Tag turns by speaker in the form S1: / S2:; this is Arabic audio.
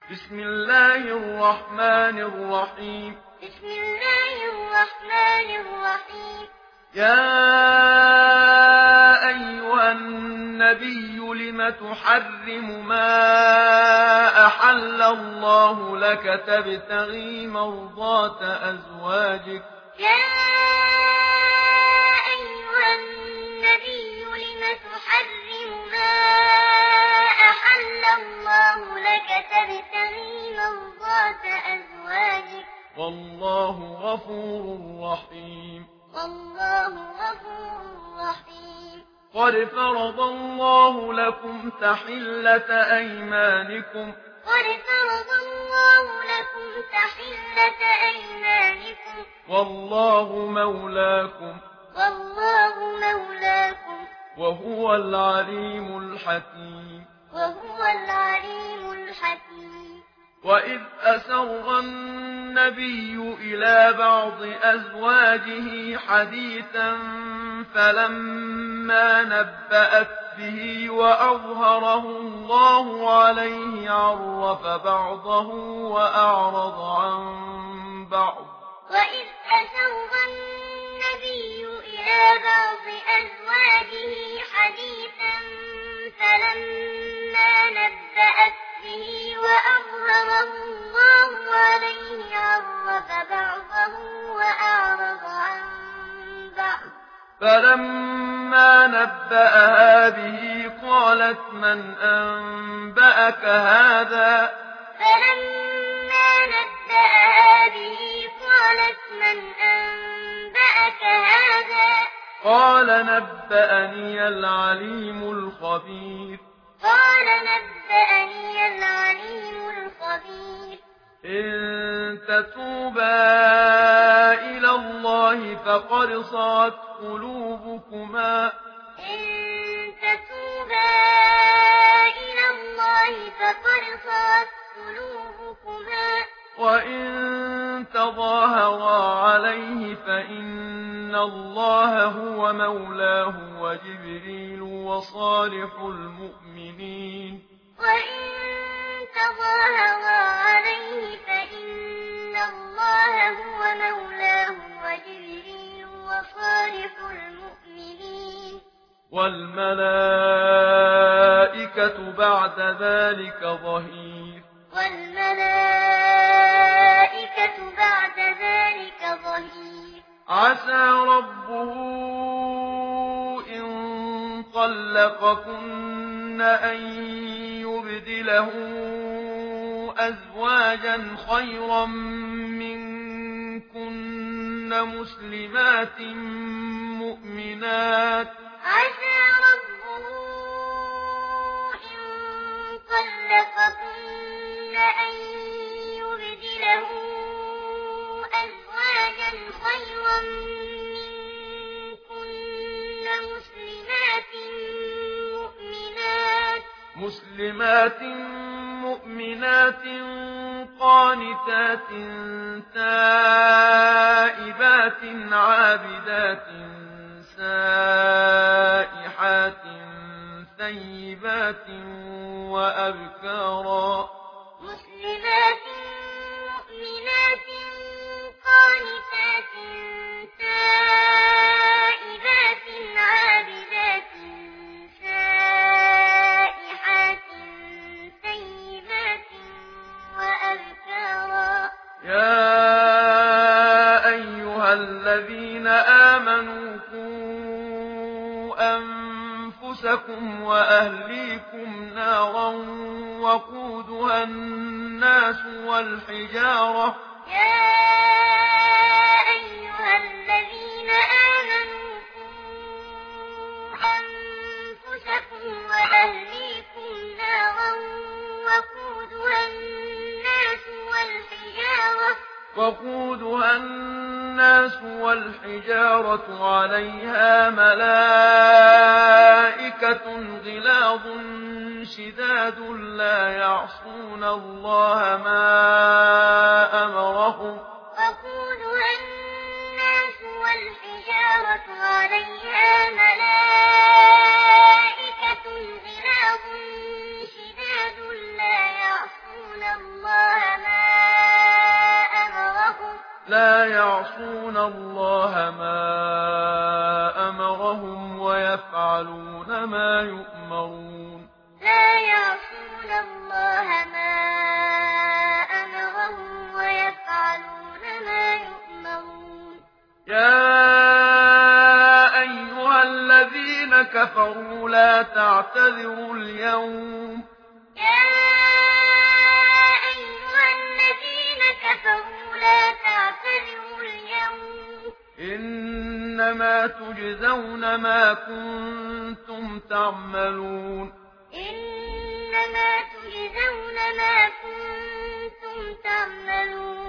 S1: بسم الله الرحمن الرحيم.
S2: بسم الله الرحمن الرحيم.
S1: يا أيها النبي لم تحرم ما أحل الله لك تبتغي مرضات أزواجك؟
S2: يا أيها النبي لم تحرم ما أحل الله لك تبتغي مرضات أزواجك؟
S1: والله غفور رحيم.
S2: والله غفور رحيم.
S1: قد فرض الله لكم تحلة أيمانكم.
S2: قد فرض الله لكم تحلة أيمانكم.
S1: والله مولاكم.
S2: والله مولاكم.
S1: وهو العليم الحكيم.
S2: وهو العليم الحكيم.
S1: وإذ أسر النبي إلى بعض أزواجه حديثا فلما نبأت به وأظهره الله عليه عرف بعضه وأعرض عن بعض.
S2: وإذ أسر النبي إلى بعض أزواجه حديثا فلما نبأت به وأظهره الله عليه عرف بعضه وأعرض عن بعض.
S1: فلما نبأها به قالت من أنبأك هذا؟
S2: فلما نبأها به قالت من أنبأك هذا؟
S1: قال نبأني العليم الخبير.
S2: قال نبأني العليم الخبير.
S1: إن تتوبا إلى الله فقد صغت قلوبكما.
S2: إن تتوبا إلى الله فقد صغت قلوبكما.
S1: وإن تظاهرا عليه فإن الله هو مولاه وجبريل وصالح المؤمنين.
S2: وإن تظاهرا عليه فإن الله هو مولاه وجبريل وصالح المؤمنين.
S1: والملائكة بعد ذلك ظهير.
S2: والملائكة بعد ذلك ظهير.
S1: عسى ربه إن طلقكن أن يبدله أزواجا خيرا منكن مسلمات مؤمنات.
S2: عسى ربه إن طلقكن أن يبدله أزواجا خيرا منكن
S1: مسلمات مؤمنات قانتات تائبات عابدات سائحات ثيبات وأبكارا.
S2: مسلمات مؤمنات قانتات تائبات عابدات سائحات ثيبات وأبكارا.
S1: يا أيها الذين آمنوا قوا أنفسكم وأهليكم نارا وقودها الناس والحجارة.
S2: يا أيها الذين آمنوا قوا أنفسكم وأهليكم نارا
S1: وقودها الناس والحجارة عليها ملائكة غلاظ شداد لا يعصون الله ما أمرهم.
S2: وقودها الناس والحجارة عليها ملائكة غلاظ شداد لا يعصون الله
S1: لا يعصون الله ما أمرهم ويفعلون ما يؤمرون
S2: لا يعصون الله ما أمرهم ويفعلون ما يؤمرون
S1: يا أيها الذين كفروا لا تعتذروا اليوم
S2: يا أيها الذين كفروا لا تعتذروا اليوم
S1: إنما تجزون ما كنتم تعملون
S2: إنما تجزون ما كنتم تعملون